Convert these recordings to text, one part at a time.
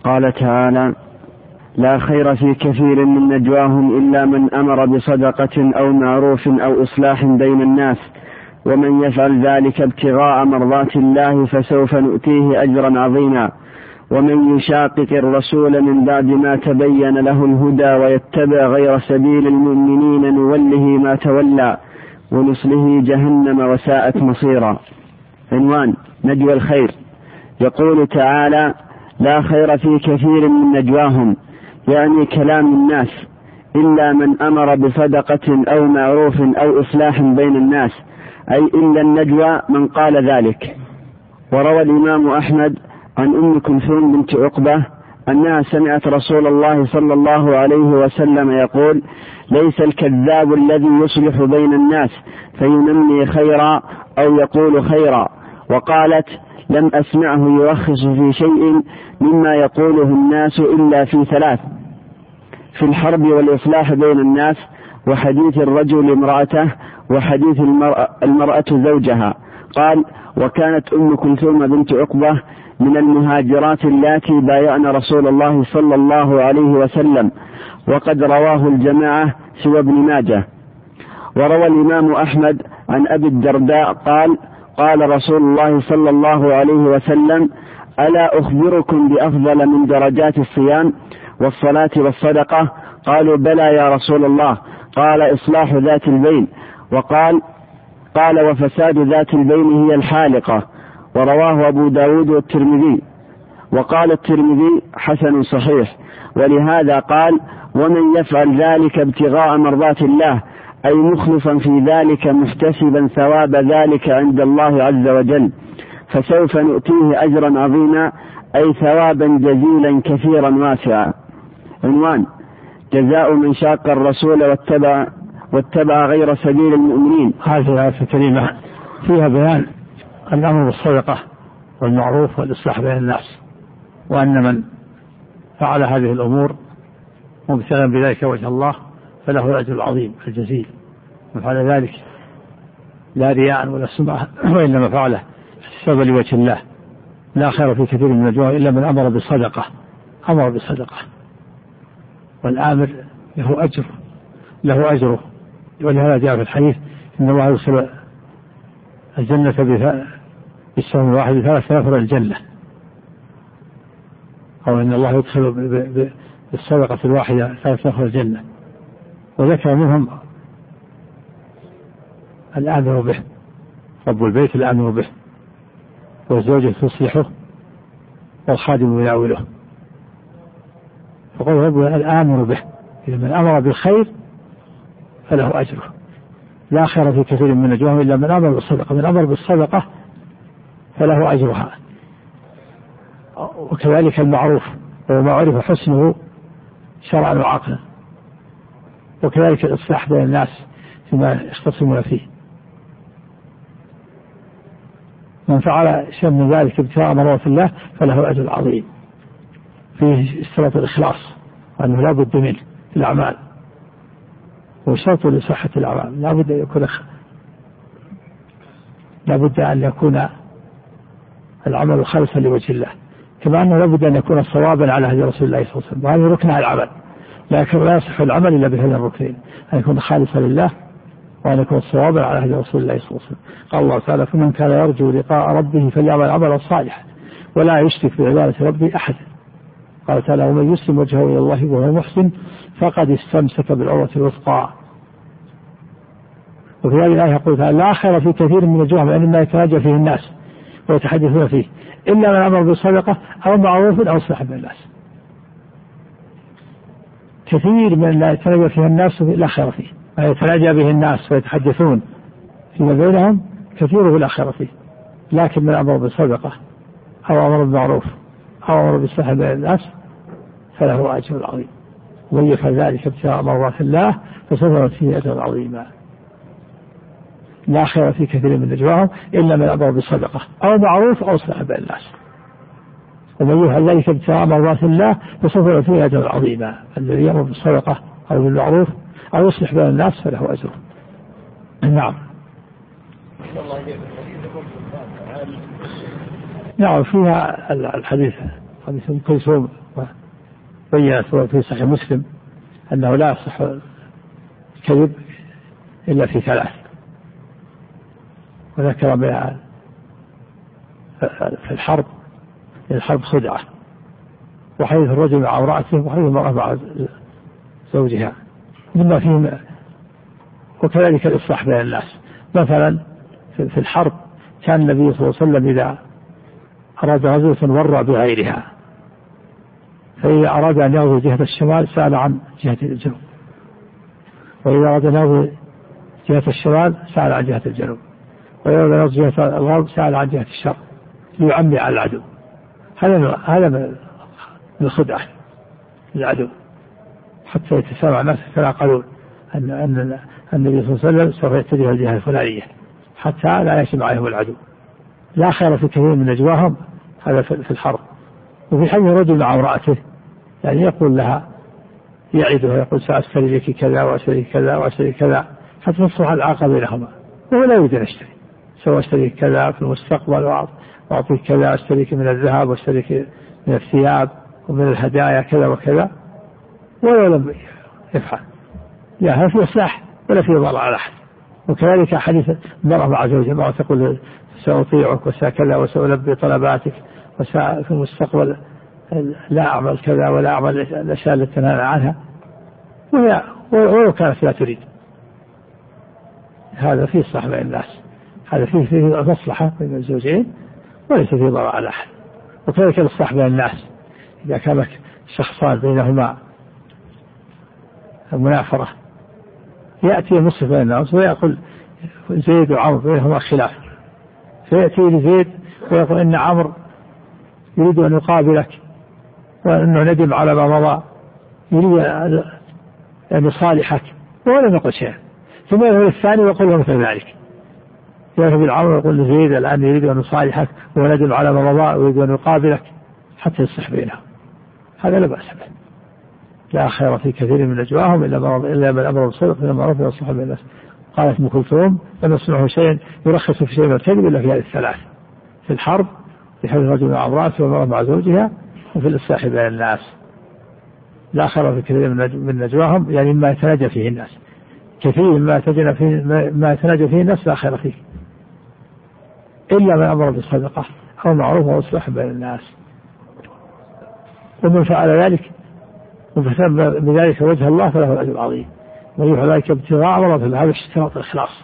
قال تعالى: لا خير في كثير من نجواهم إلا من أمر بصدقة أو معروف أو إصلاح بين الناس، ومن يفعل ذلك ابتغاء مرضات الله فسوف نؤتيه أجرا عظيما، ومن يشاقق الرسول من بعد ما تبين له الهدى ويتبع غير سبيل المؤمنين نوله ما تولى ونصله جهنم وساءت مصيرا. عنوان: نجوى الخير. يقول تعالى: لا خير في كثير من نجواهم، يعني كلام الناس، إلا من أمر بصدقة أو معروف أو إصلاح بين الناس، أي إلا النجوى من قال ذلك. وروى الإمام أحمد عن أم كلثوم بنت عقبة أنها سمعت رسول الله صلى الله عليه وسلم يقول: ليس الكذاب الذي يصلح بين الناس فينمي خيرا أو يقول خيرا. وقالت: لم أسمعه يرخص في شيء مما يقوله الناس إلا في ثلاث: في الحرب والإصلاح بين الناس، وحديث الرجل امرأته، وحديث المرأة زوجها. قال: وكانت أم كلثوم بنت عقبة من المهاجرات اللاتي بايعن رسول الله صلى الله عليه وسلم، وقد رواه الجماعة سوى ابن ماجه. وروى الإمام أحمد عن أبي الدرداء قال: قال رسول الله صلى الله عليه وسلم: ألا أخبركم بأفضل من درجات الصيام والصلاة والصدقة؟ قالوا: بلى يا رسول الله. قال: إصلاح ذات البين. قال: وفساد ذات البين هي الحالقة. ورواه أبو داود والترمذي. وقال الترمذي: حسن صحيح. ولهذا قال: ومن يفعل ذلك ابتغاء مرضات الله، أي مخلصا في ذلك محتسبا ثواب ذلك عند الله عز وجل، فسوف نؤتيه أجرا عظيما، أي ثوابا جزيلا كثيرا واسعا. عنوان: جزاء من شاق الرسول واتبع غير سبيل المؤمنين. هذه الآية الكريمة فيها بيان الأمر بالصدقة والمعروف والإصلاح بين الناس، وأن من فعل هذه الأمور مبتغيا بذلك وجه الله فله الأجر العظيم الجزيل، من فعل ذلك لا رياء ولا سمعة، وإنما فعله السبب لوجه الله. لا خير في كثير من نجواهم إلا من أمر بالصدقة، والآمر له أجره. ولهذا جاء في الحديث: إن الله يرسل الجنة بالسهم الواحد ب3 نفر الجنة، أو إن الله يدخل بالصدقة الواحدة 3 نفر الجنة. وذكر منهم الآمر به، رب البيت الآمر به، والزوجة تصلحه، والخادم يناوله. فقال ربنا الآمر به، إذا من أمر بالخير فله أجره. لا خير في كثير من نجواهم إلا من أمر بالصدقة، من أمر بالصدقة فله أجرها. وكذلك المعروف، وما عرف حسنه شرعا وعقلا. وكذلك الإصلاح بين الناس فيما يختصمون فيه. من فعل شيء من ذلك ابتغاء مرضات الله فله أجر عظيم. فيه اشتراط الإخلاص، وأنه لا بد منه في الأعمال، وشرط لصحة الأعمال لا بد أن يكون العمل خالصا لوجه الله، كما أنه لا بد أن يكون صوابا على هدي رسول الله صلى الله عليه وسلم، وهذا ركن على العمل. لكن لا يصح العمل إلا بهذين الركنين: أن يكون خالصا لله، وأن يكون صوابا على هدي رسول الله صلى الله عليه وسلم. قال الله تعالى: فمن كان يرجو لقاء ربه فليعمل عملا صالحا ولا يشرك بعبادة ربه أحدا. قال تعالى: ومن يسلم وجهه إلى الله وهو محسن فقد استمسك بالعروة الوثقى. وفي هذه الآية يقول تعالى: لا خير في كثير من نجواهم، لأن ما يتناجى فيه الناس ويتحدثون فيه إلا من أمر بالصدقة أو معروف أو إصلاح بين الناس. كثير من لا يتناجى فيه الناس لا خير فيه، ما يتناجى به الناس ويتحدثون فيما بينهم كثيره لا خير فيه. لكن من أمر بالصدقة أو أمر بالمعروف أو أمر بالإصلاح بين الناس فله أجر عظيم، ومن يفعل ذلك ابتغاء مرضات الله فسوف نؤتيه أجرا عظيما. لا خير في كثير من نجواهم إلا من أمر بالصدقة أو معروف أو إصلاح بين الناس، ومن يفعل ذلك ابتغاء مرضات الله فسوف نؤتيه أجرا عظيما. الذي يأمر بالصدقة أو بالمعروف أو يصلح بين الناس فله أجر. نعم. نعم، فيها الحديث حديث أم كلثوم بيّنت في صحيح مسلم أنه لا يصح الكذب إلا في ثلاث، وذكر في الحرب خدعة، وحديث الرجل مع امرأته، وحديث المرأة مع زوجها، مما فيه. وكذلك الإصلاح بين الناس. مثلا في الحرب كان النبي صلى الله عليه وسلم إذا أراد غزوة ورع بغيرها، فإذا أراد أن يغزو جهة الشمال سأل عن جهة الجنوب، وإذا أراد أن يغزو جهة الشمال سأل عن جهة الجنوب، وإذا أراد أن يغزو جهة الغرب سأل عن جهة الشرق ليعمي على العدو. هذا من الخدعة العدو، حتى يتسامع الناس يتناقلون أن النبي صلى الله عليه وسلم سوف يتجه الجهة الفلانية حتى لا يجمع عليهم العدو. لا خير في كثير من نجواهم، هذا في الحرب. وفي حديث رجل مع امرأته، يعني يقول لها يعدها، يقول سأشتري لك كذا وأشتري كذا وأشتري كذا، حتى تصلح العلاقة بينهما، وهو لا يريد أن يشتري، سوف أشتري كذا في المستقبل وأعطيك كذا، أشتريك من الذهب وأشتريك من الثياب ومن الهدايا كذا وكذا، ولو لم يفعل. لا هذا في إصلاح ولا في ضرر على أحد. وكذلك حديث المرأة مع زوجها، ما تقول سأطيعك وسأكذا وسألبي طلباتك وفي المستقبل لا أعمل كذا ولا أعمل الأشياء التي تنهى عنها، ولو كانت لا تريد. هذا فيه إصلاح بين الناس، هذا فيه مصلحة بين الزوجين وليس فيه ضرر على أحد. وكذلك الإصلاح بين الناس، إذا كان شخصان بينهما منافرة، يأتي المصلح بين الناس ويقول زيد وعمر بينهما خلاف، فيأتي لزيد ويقول إن عمرو يريد أن يقابلك وأنه ندم على ما مضى، يريد أن يصالحك، ولم يقل شيئا. ثم يقول الثاني ويقول له مثل ذلك، يذهب العمر ويقول لزيد الآن يريد أن يصالحك وندم على ما مضى ويريد أن يقابلك حتى يصلح بينهم. هذا لا بأس به. لا خير في كثير من نجواهم إلا من أمر بالصدق من المعروف والصلح بين الناس. قالت أم كلثوم لم يصنعه شيء يرخص في شيء من الكذب إلا في هذه الثلاث: في الحرب، في حديث الرجل مع امرأته والمرأة مع زوجها، وفي الإصلاح بين الناس. لا خير في كثير من نجواهم، يعني ما يتناجى فيه الناس، كثير ما يتناجى فيه الناس لا خير فيه إلا من أمر بالصدقة أو معروف وإصلاح بين الناس. ومن فعل ذلك وفهم بذلك وجه الله فله الأجر العظيم، ويفعل ذلك ابتغاء مرضات الله. هذا اشتراط الإخلاص،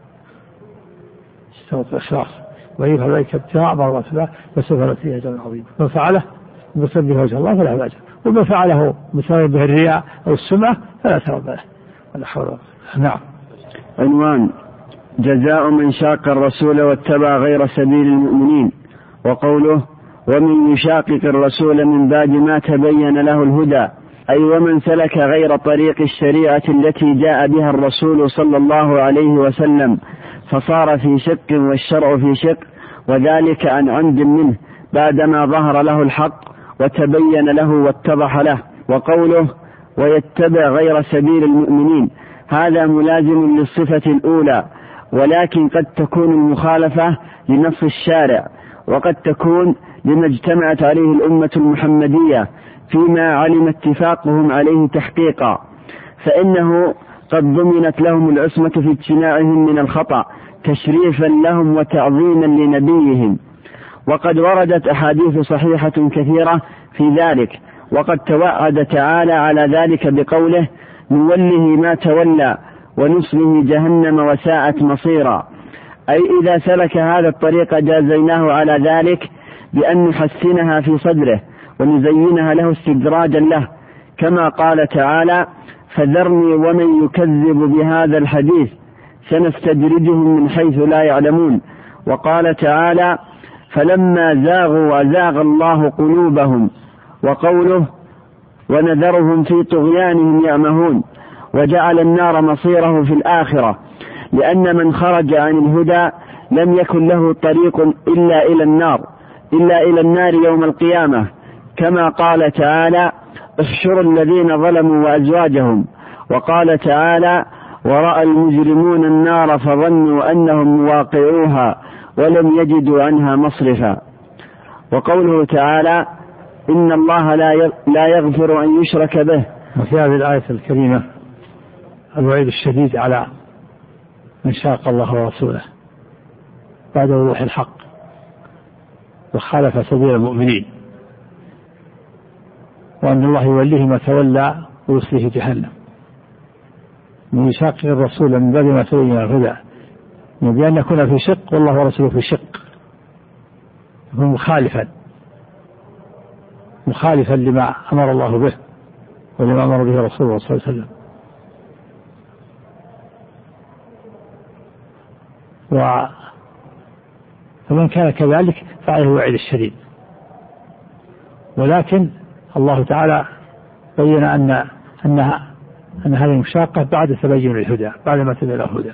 ويفعل ذلك ابتغاء مرضات الله فسوف نؤتيه أجرا عظيما. من فعله بسبب وجه الله فله الأجر، ومن فعله بسبب به الرياء أو السمعة فلا ثواب له ولا حول ولا قوة. نعم. عنوان: جزاء من شاق الرسول واتبع غير سبيل المؤمنين. وقوله: ومن يشاقق الرسول من بعد ما تبين له الهدى، أي ومن سلك غير طريق الشريعة التي جاء بها الرسول صلى الله عليه وسلم، فصار في شق والشرع في شق، وذلك عن عمد منه بعدما ظهر له الحق وتبين له واتضح له. وقوله: ويتبع غير سبيل المؤمنين، هذا ملازم للصفة الأولى، ولكن قد تكون المخالفة لنص الشارع، وقد تكون لما اجتمعت عليه الأمة المحمدية فيما علم اتفاقهم عليه تحقيقا، فإنه قد ضمنت لهم العصمة في اجتناعهم من الخطأ تشريفا لهم وتعظيما لنبيهم. وقد وردت أحاديث صحيحة كثيرة في ذلك، وقد توعد تعالى على ذلك بقوله: نوله ما تولى ونصله جهنم وساءت مصيرا، أي إذا سلك هذا الطريق جازيناه على ذلك بأن نحسنها في صدره ونزينها له استدراجا له، كما قال تعالى: فذرني ومن يكذب بهذا الحديث سنستدرجهم من حيث لا يعلمون. وقال تعالى: فلما زاغوا وزاغ الله قلوبهم. وقوله: ونذرهم في طغيانهم يعمهون. وجعل النار مصيره في الآخرة، لأن من خرج عن الهدى لم يكن له طريق إلا إلى النار يوم القيامة، كما قال تعالى: احشروا الذين ظلموا وأزواجهم. وقال تعالى: ورأى المجرمون النار فظنوا أنهم مواقعوها ولم يجدوا عنها مصرفا. وقوله تعالى: إن الله لا يغفر أن يشرك به. وفي هذه الآية الكريمة الوعيد الشديد على من شاق الله ورسوله بعد وضوح الحق وخالف سبيل المؤمنين، وأن الله يوليه ما تولى ويصليه جهنم. من يشاقق الرسول من بعد ما تبين الهدى، بأن يكون في شق والله ورسوله في شق، يكون مخالفا لما أمر الله به ولما أمر به رسوله صلى الله عليه وسلم. فمن كان كذلك فعليه الوعيد الشديد. ولكن الله تعالى بين أن هذه المشاقة بعد تبين الهدى، بعد ما تبين الهدى.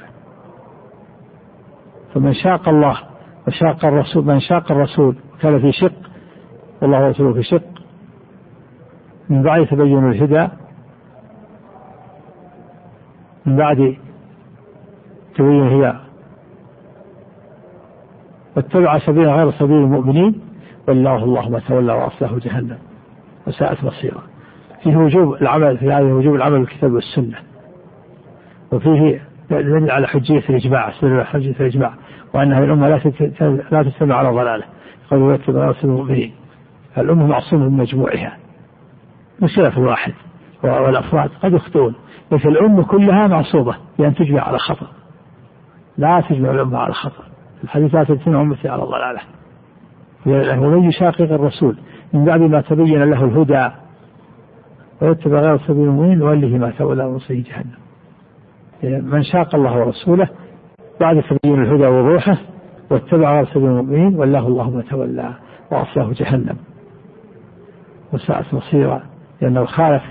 فمن شاق الله وشاق الرسول، من شاق الرسول كان في شق والله ورسوله في شق من بعد تبين الهدى، من بعد تبين الهدى واتبع سبيل غير سبيل المؤمنين والله ما تولى وأصله جهنم وساءت مصيره. فيه وجوب العمل، في هذه وجوب العمل بالكتاب والسنة، وفيه دليل على حجية الإجماع، وأنها الأمة لا تجتمع على ضلاله، قالوا يتبع رسول المؤمنين. الأمة معصومة من مجموعها، مش خلاف الواحد، والأفراد قد يخطئون، لكن الأمة كلها معصومة بأن تجمع على خطأ، لا تجمع الأمة على خطأ. الحديث لا تجتمع أمتي على ضلاله. ومن يشاقق الرسول من بعد ما تبين له الهدى ويتبع غير سبيل المؤمنين نوله ما تولى ونصله جهنم. من شاق الله ورسوله بعد تبين الهدى ووضوحه واتبع غير سبيل المؤمنين والله ما تولى وأصله جهنم وساءت مصيرا، لأنه خالف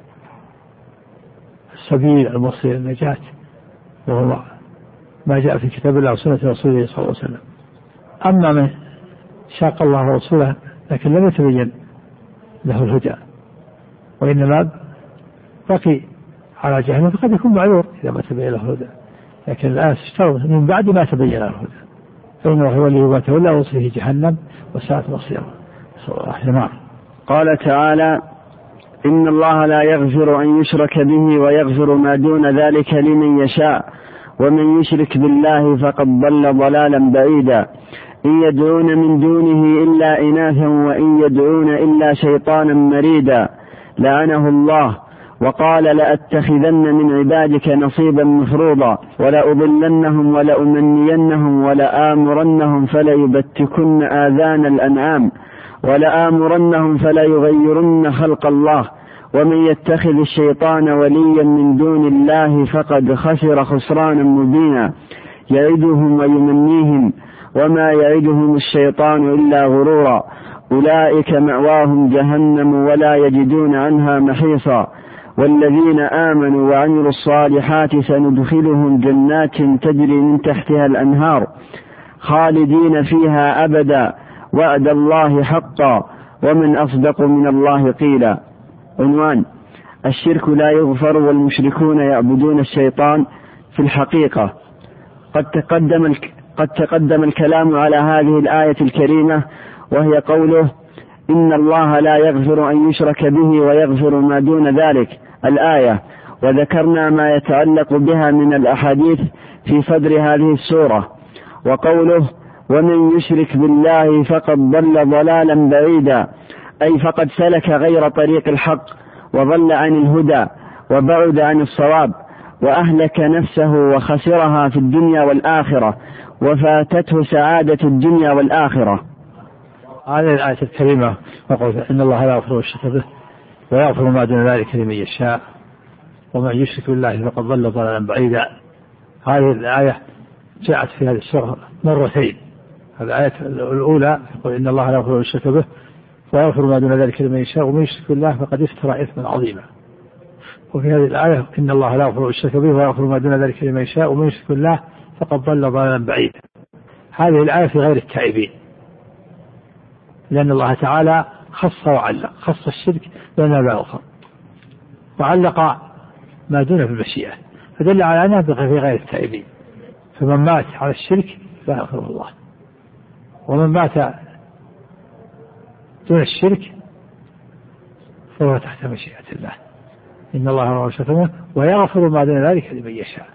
السبيل الموصل إلى النجاة، وهو ما جاء في كتاب الله وسنة رسوله صلى الله عليه وسلم. أما من شاق الله ورسوله لكن لم يتبين له الهدى وإنما بقي على جهنم فقد يكون معذور إذا ما تبين له الهدى، لكن الآن اشترط من بعد ما تبين له الهدى فإنه هو اللي ما تولى وصله جهنم وساءت مصيره. قال تعالى: إن الله لا يغفر أن يشرك به ويغفر ما دون ذلك لمن يشاء ومن يشرك بالله فقد ضل ضلالا بعيدا. إن يدعون من دونه إلا إناثا وإن يدعون إلا شيطانا مريدا لعنه الله وقال: لأتخذن من عبادك نصيبا مفروضا ولأضلنهم ولأمنينهم ولآمرنهم فليبتكن آذان الأنعام ولآمرنهم فليغيرن خلق الله ومن يتخذ الشيطان وليا من دون الله فقد خسر خسرانا مبينا يعدهم ويمنيهم وما يعدهم الشيطان إلا غرورا أولئك مأواهم جهنم ولا يجدون عنها محيصا والذين آمنوا وعملوا الصالحات سندخلهم جنات تجري من تحتها الأنهار خالدين فيها أبدا وعد الله حقا ومن أصدق من الله قيلا. عنوان: الشرك لا يغفر والمشركون يعبدون الشيطان. في الحقيقة قد تقدم الكلام على هذه الآية الكريمة، وهي قوله: إن الله لا يغفر أن يشرك به ويغفر ما دون ذلك، الآية، وذكرنا ما يتعلق بها من الأحاديث في صدر هذه السورة. وقوله: ومن يشرك بالله فقد ضل ضلالا بعيدا، أي فقد سلك غير طريق الحق وضل عن الهدى وبعد عن الصواب وأهلك نفسه وخسرها في الدنيا والآخرة وفاتته سعادة الدنيا والآخرة. هذه الآية الكريمة وقول: إن الله لا يغفر الشرك به ويغفر ما دون ذلك لمن يشاء ومن يشرك بالله فقد ضل ضلالا بعيدا. هذه الآية جاءت في هذه السورة مرتين. الآية الأولى يقول: إن الله لا يغفر الشرك به ويغفر ما دون ذلك لمن يشاء ومن يشرك بالله فقد افترى إثما عظيما. وفي هذه الآية: إن الله لا يغفر الشرك به ويغفر ما دون ذلك لمن يشاء ومن يشرك بالله فقد ضل ضلالا بعيدا. هذه الآية في غير التائبين، لأن الله تعالى خص وعلق، خص الشرك لأنه لا يغفر وعلق ما دونه بالمشيئة، فدل على أنها في غير التائبين. فمن مات على الشرك لا يغفره الله، ومن مات دون الشرك فهو تحت مشيئة الله. إن الله غفور شكور ويغفر ما دون ذلك لمن يشاء.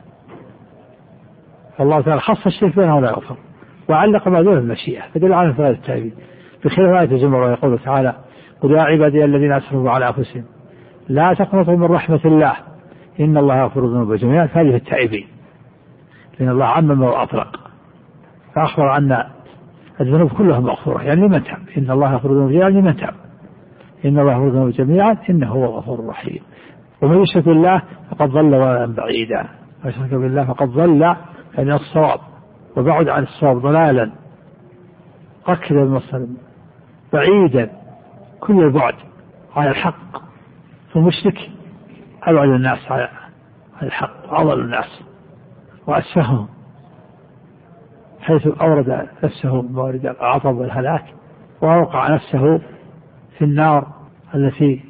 فالله تعالى خص الشرك بينه ولا يغفر وعلق ما دون المشيئة فدل على انفراد التائبين بخلاف آية الزمر ويقول تعالى قل يا عبادي الذين أسرفوا على أنفسهم لا تقنطوا من رحمة الله إن الله يغفر الذنوب جميعا فهذه التائبين لأن الله عمم وأطلق فأخبر أن الذنوب كلها مغفورة يعني لمن تاب إن الله يغفر الذنوب جميعا لمن تاب إن الله يغفر الذنوب جميعا إنه هو الغفور الرحيم. ومن يشرك بالله فقد ضل ضلالا بعيدا ويشرك بالله فقد ضل يعني الصواب وبعد عن الصواب ضلالا ركز المصر بعيدا كل البعد على الحق. فالمشرك أبعد الناس على الحق وأضل الناس وأسفههم حيث أورد نفسه موارد العطب والهلاك وأوقع نفسه في النار التي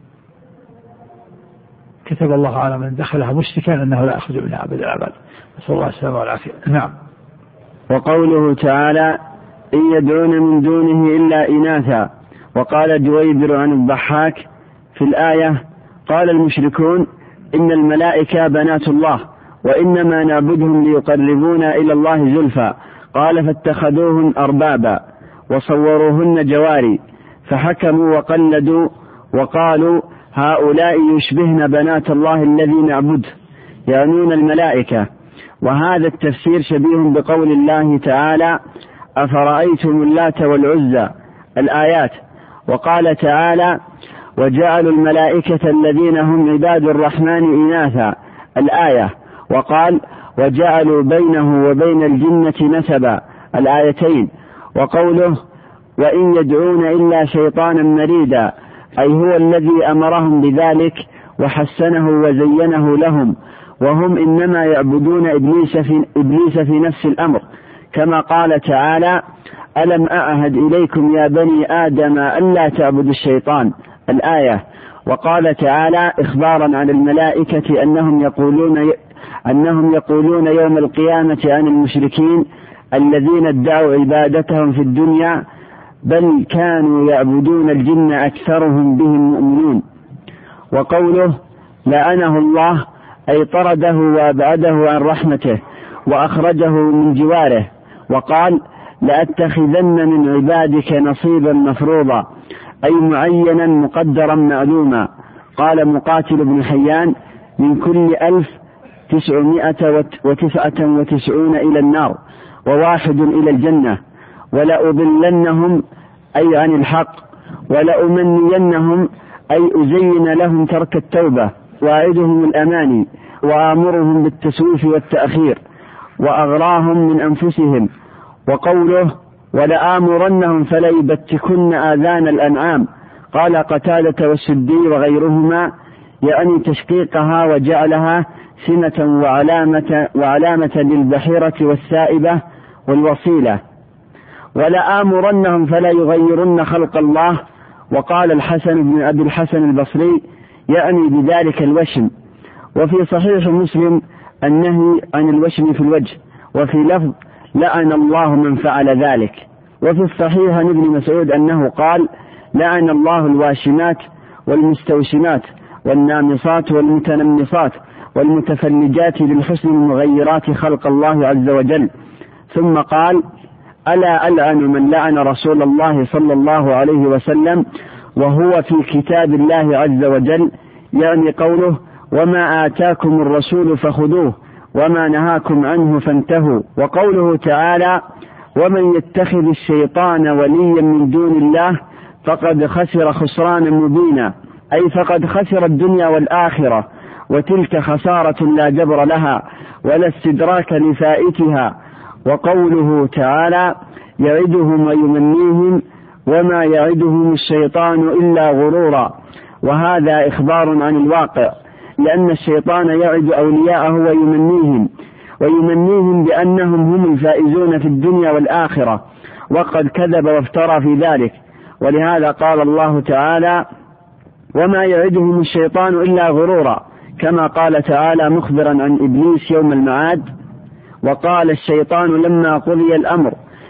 كتب الله على من دخلها مشركا أنه لا يخرج منها أبدا الأبد. نسأل الله السلامة والعافية. نعم. وقوله تعالى إن يدعون من دونه إلا إناثا. وقال جويبر عن الضحاك في الآية قال المشركون إن الملائكة بنات الله وإنما نعبدهم ليقربونا إلى الله زلفى. قال فاتخذوهن أربابا وصوروهن جواري فحكموا وقلدوا وقالوا هؤلاء يشبهن بنات الله الذي نعبده يعنون الملائكة. وهذا التفسير شبيه بقول الله تعالى أفرأيتم اللات والعزى الآيات. وقال تعالى وجعلوا الملائكة الذين هم عباد الرحمن إناثا الآية. وقال وجعلوا بينه وبين الجنة نسبا الآيتين. وقوله وإن يدعون إلا شيطانا مريدا أي هو الذي أمرهم بذلك وحسنه وزينه لهم وهم إنما يعبدون إبليس في نفس الأمر كما قال تعالى ألم أعهد إليكم يا بني آدم ألا تعبدوا الشيطان الآية. وقال تعالى إخبارا عن الملائكة أنهم يقولون يوم القيامة عن المشركين الذين ادعوا عبادتهم في الدنيا بل كانوا يعبدون الجن أكثرهم بهم مؤمنون. وقوله لعنه الله أي طرده وأبعده عن رحمته وأخرجه من جواره. وقال لأتخذن من عبادك نصيبا مفروضا أي معينا مقدرا معلوما. قال مقاتل بن حيان من كل 1999 إلى النار وواحد إلى الجنة ولأضلنهم أي عن الحق ولأمنينهم أي أزين لهم ترك التوبة وأعدهم الأماني وآمرهم بالتسويف والتأخير وأغراهم من أنفسهم. وقوله ولآمرنهم فليبتكن آذان الأنعام. قال قتادة والسدي وغيرهما يعني تشقيقها وجعلها سمة وعلامة للبحيرة والسائبة والوصيلة. ولآمرنهم فلا يغيرن خلق الله. وقال الحسن بن أبي الحسن البصري يعني بذلك الوشم. وفي صحيح مسلم النهي عن الوشم في الوجه وفي لفظ لعن الله من فعل ذلك. وفي الصحيح عن ابن مسعود أنه قال لعن الله الواشمات والمستوشمات والنامصات والمتنمصات والمتفلجات للحسن المغيرات خلق الله عز وجل. ثم قال ألا ألعن من لعن رسول الله صلى الله عليه وسلم وهو في كتاب الله عز وجل يعني قوله وما آتاكم الرسول فخذوه وما نهاكم عنه فانتهوا. وقوله تعالى ومن يتخذ الشيطان وليا من دون الله فقد خسر خسرانا مبينا أي فقد خسر الدنيا والآخرة وتلك خسارة لا جبر لها ولا استدراك لفائتها. وقوله تعالى يعدهم ويمنيهم وما يعدهم الشيطان إلا غرورا. وهذا إخبار عن الواقع لأن الشيطان يعد أولياءه ويمنيهم بأنهم هم الفائزون في الدنيا والآخرة وقد كذب وافترى في ذلك. ولهذا قال الله تعالى وما يعدهم الشيطان إلا غرورا كما قال تعالى مخبرا عن إبليس يوم المعاد وقال الشيطان لما قضي الأمر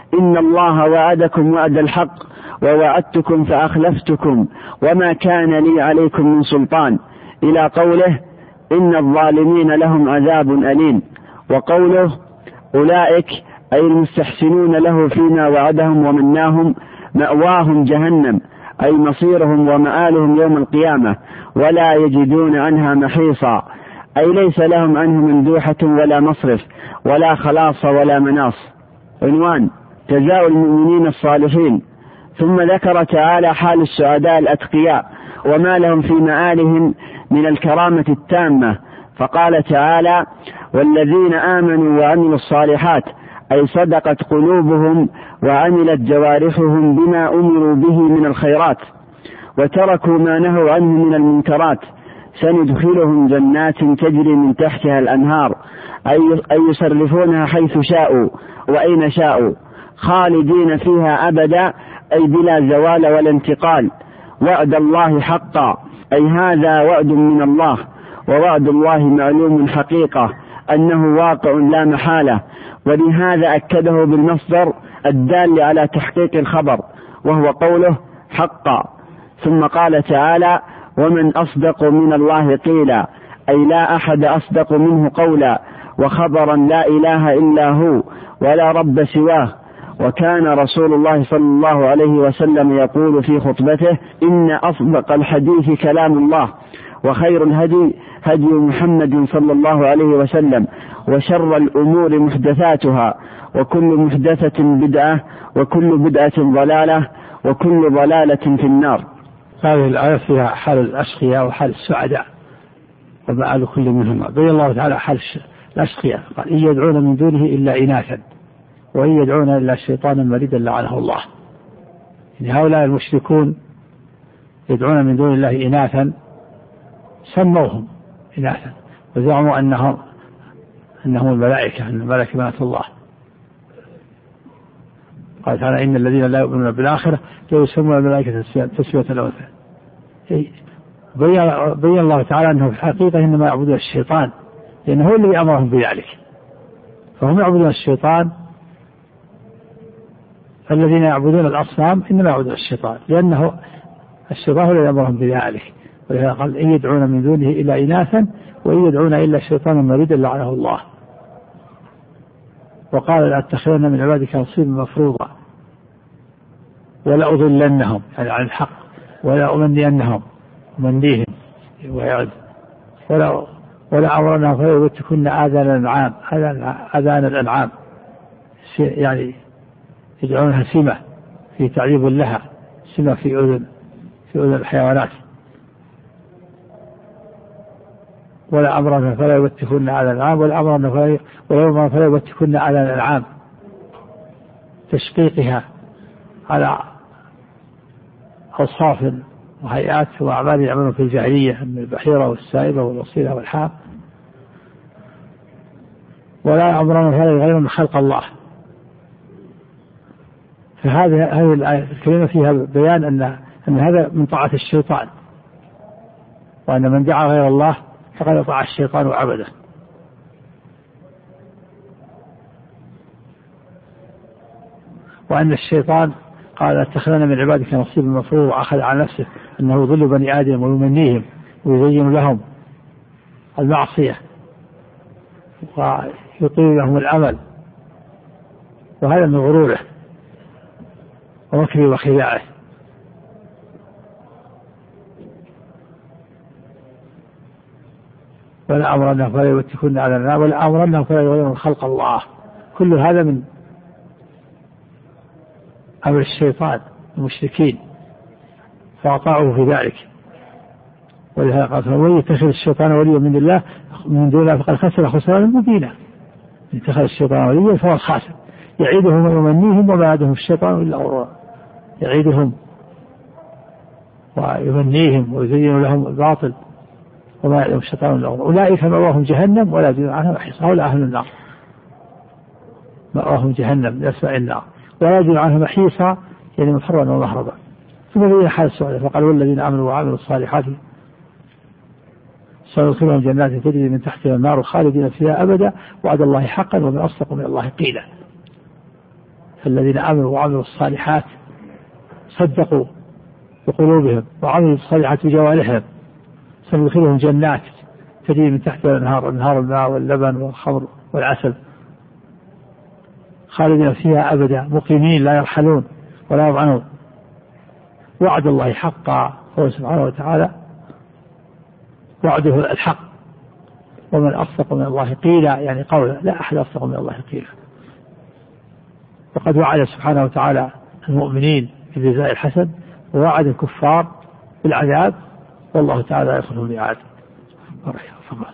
إن الله وعدكم وعد الحق ووعدتكم فأخلفتكم وما كان لي عليكم من سلطان، إلى قوله إن الظالمين لهم عذاب أليم. وقوله أولئك أي المستحسنون له فيما وعدهم ومناهم مأواهم جهنم، أي مصيرهم ومآلهم يوم القيامة ولا يجدون عنها محيصا، أي ليس لهم عنه مندوحة ولا مصرف ولا خلاص ولا مناص. عنوان جزاء المؤمنين الصالحين. ثم ذكر تعالى حال السعداء الأتقياء وما لهم في مآلهم من الكرامة التامة، فقال تعالى والذين آمنوا وعملوا الصالحات، أي صدقت قلوبهم وعملت جوارحهم بما أمروا به من الخيرات وتركوا ما نهوا عنه من المنكرات، سندخلهم جنات تجري من تحتها الأنهار، أي يصرفونها حيث شاءوا وأين شاءوا خالدين فيها أبدا، أي بلا زوال ولا انتقال. وعد الله حقا، أي هذا وعد من الله، ووعد الله معلوم حقيقة أنه واقع لا محالة، ولهذا أكده بالمصدر الدال على تحقيق الخبر وهو قوله حقا. ثم قال تعالى ومن أصدق من الله قيلا، أي لا أحد أصدق منه قولا وخبرا لا إله إلا هو ولا رب سواه. وكان رسول الله صلى الله عليه وسلم يقول في خطبته إن أصدق الحديث كلام الله، وخير الهدي هدي محمد صلى الله عليه وسلم، وشر الأمور محدثاتها، وكل محدثة بدعة، وكل بدعة ضلالة، وكل ضلالة في النار. هذه الآية فيها حال الأشقياء وحال السعداء ومآل كل منهما. بين الله تعالى حال الأشقياء قال إن يدعون من دونه إلا إناثا وإن يدعون إلا شيطانا مريدا لعنه الله. يعني هؤلاء المشركون يدعون من دون الله إناثا، سموهم إناثا وزعموا أنهم الملائكة، أن الملائكة بنات الله. قال تعالى إن الذين لا يؤمنون بالآخرة لا يسمون الملائكة تسمية الأنثى. بين الله تعالى أنه في الحقيقة إنما يعبدون الشيطان، لأنه هو الذي أمرهم بذلك، فهم يعبدون الشيطان. الذين يعبدون الأصنام إنما يعبدون الشيطان، لأنه الشيطان هو الذي أمرهم بذلك. ولهذا قال إن يدعون من دونه إلا إناثا وإن يدعون إلا شيطانا مريدا لعنه الله. وقال لأتخذن من عبادك نصيبا مفروضا ولا أضلنهم، يعني عن الحق، ولا أمنينهم أمنيهم ولا أمرنهم فلا يبتكن آذان الأنعام، يعني يجعلونها سمة في تعذيب لها، سمة في أذن الحيوانات. ولا أمرنا فلا يبتكن على الأنعام ولا أمرنا فلا يبتكن على الأنعام، تشقيقها على أوصاف وهيئات وأعمال يعملون في الجاهلية من البحيرة والسائبة والوصيلة والحام. ولا أمرنا فلا يغيرون خلق الله. فهذه الآية الكريمة فيها بيان أن هذا من طاعة الشيطان، وأن من دعا غير الله فقد طاع الشيطان وعبده. وأن الشيطان قال اتخذنا من عبادك نصيبا مفروضا، وأخذ على نفسه أنه يضل بني آدم ويمنيهم ويزين لهم المعصية ويطيل لهم العمل، وهذا من غروره ومكره وخداعه. ولا أمرنا فلا يبتكن على النار ولا أمرنا فلا يغيرون خلق الله. كل هذا من أمر الشيطان المشركين فأطاعوا في ذلك. ولهذا قال ومن يتخذ الشيطان وليا من الله من دون الله فقد خسر خسرانا مبينا. يتخذ الشيطان وليا فهو الخاسر، يعيدهم ويمنيهم وما يعدهم الشيطان إلا غرورا. يعيدهم ويمنيهم ويزين لهم الباطل وما يعلم الشيطان إلا غرورا. أولئك مأواهم جهنم ولا يجدون عنها محيصا. هؤلاء أهل النار، مأواهم جهنم من أسماء النار ولا يجدون عنها محيصا، يعني مفرا ومهربا. ثم بين حال السؤال فقال والذين آمنوا وعملوا الصالحات سندخلهم جنات تجري من تحتها النار خالدين فيها أبدا وعد الله حقا ومن أصدق من الله قيلا. فالذين آمنوا وعملوا الصالحات صدقوا بقلوبهم وعملوا الصالحات بجوارحهم سندخلهم جنات تجري من تحتها الأنهار، أنهار الماء واللبن والخمر والعسل، خالدين فيها أبدا مقيمين لا يرحلون ولا يضعنون. وعد الله حقا، هو سبحانه وتعالى وعده الحق، ومن أصدق من الله قيلا، يعني قولا، لا أحد أصدق من الله قيلا. وقد وعد سبحانه وتعالى المؤمنين بالجزاء الحسن، ووعد الكفار بالعذاب، والله تعالى يخلف الميعاد.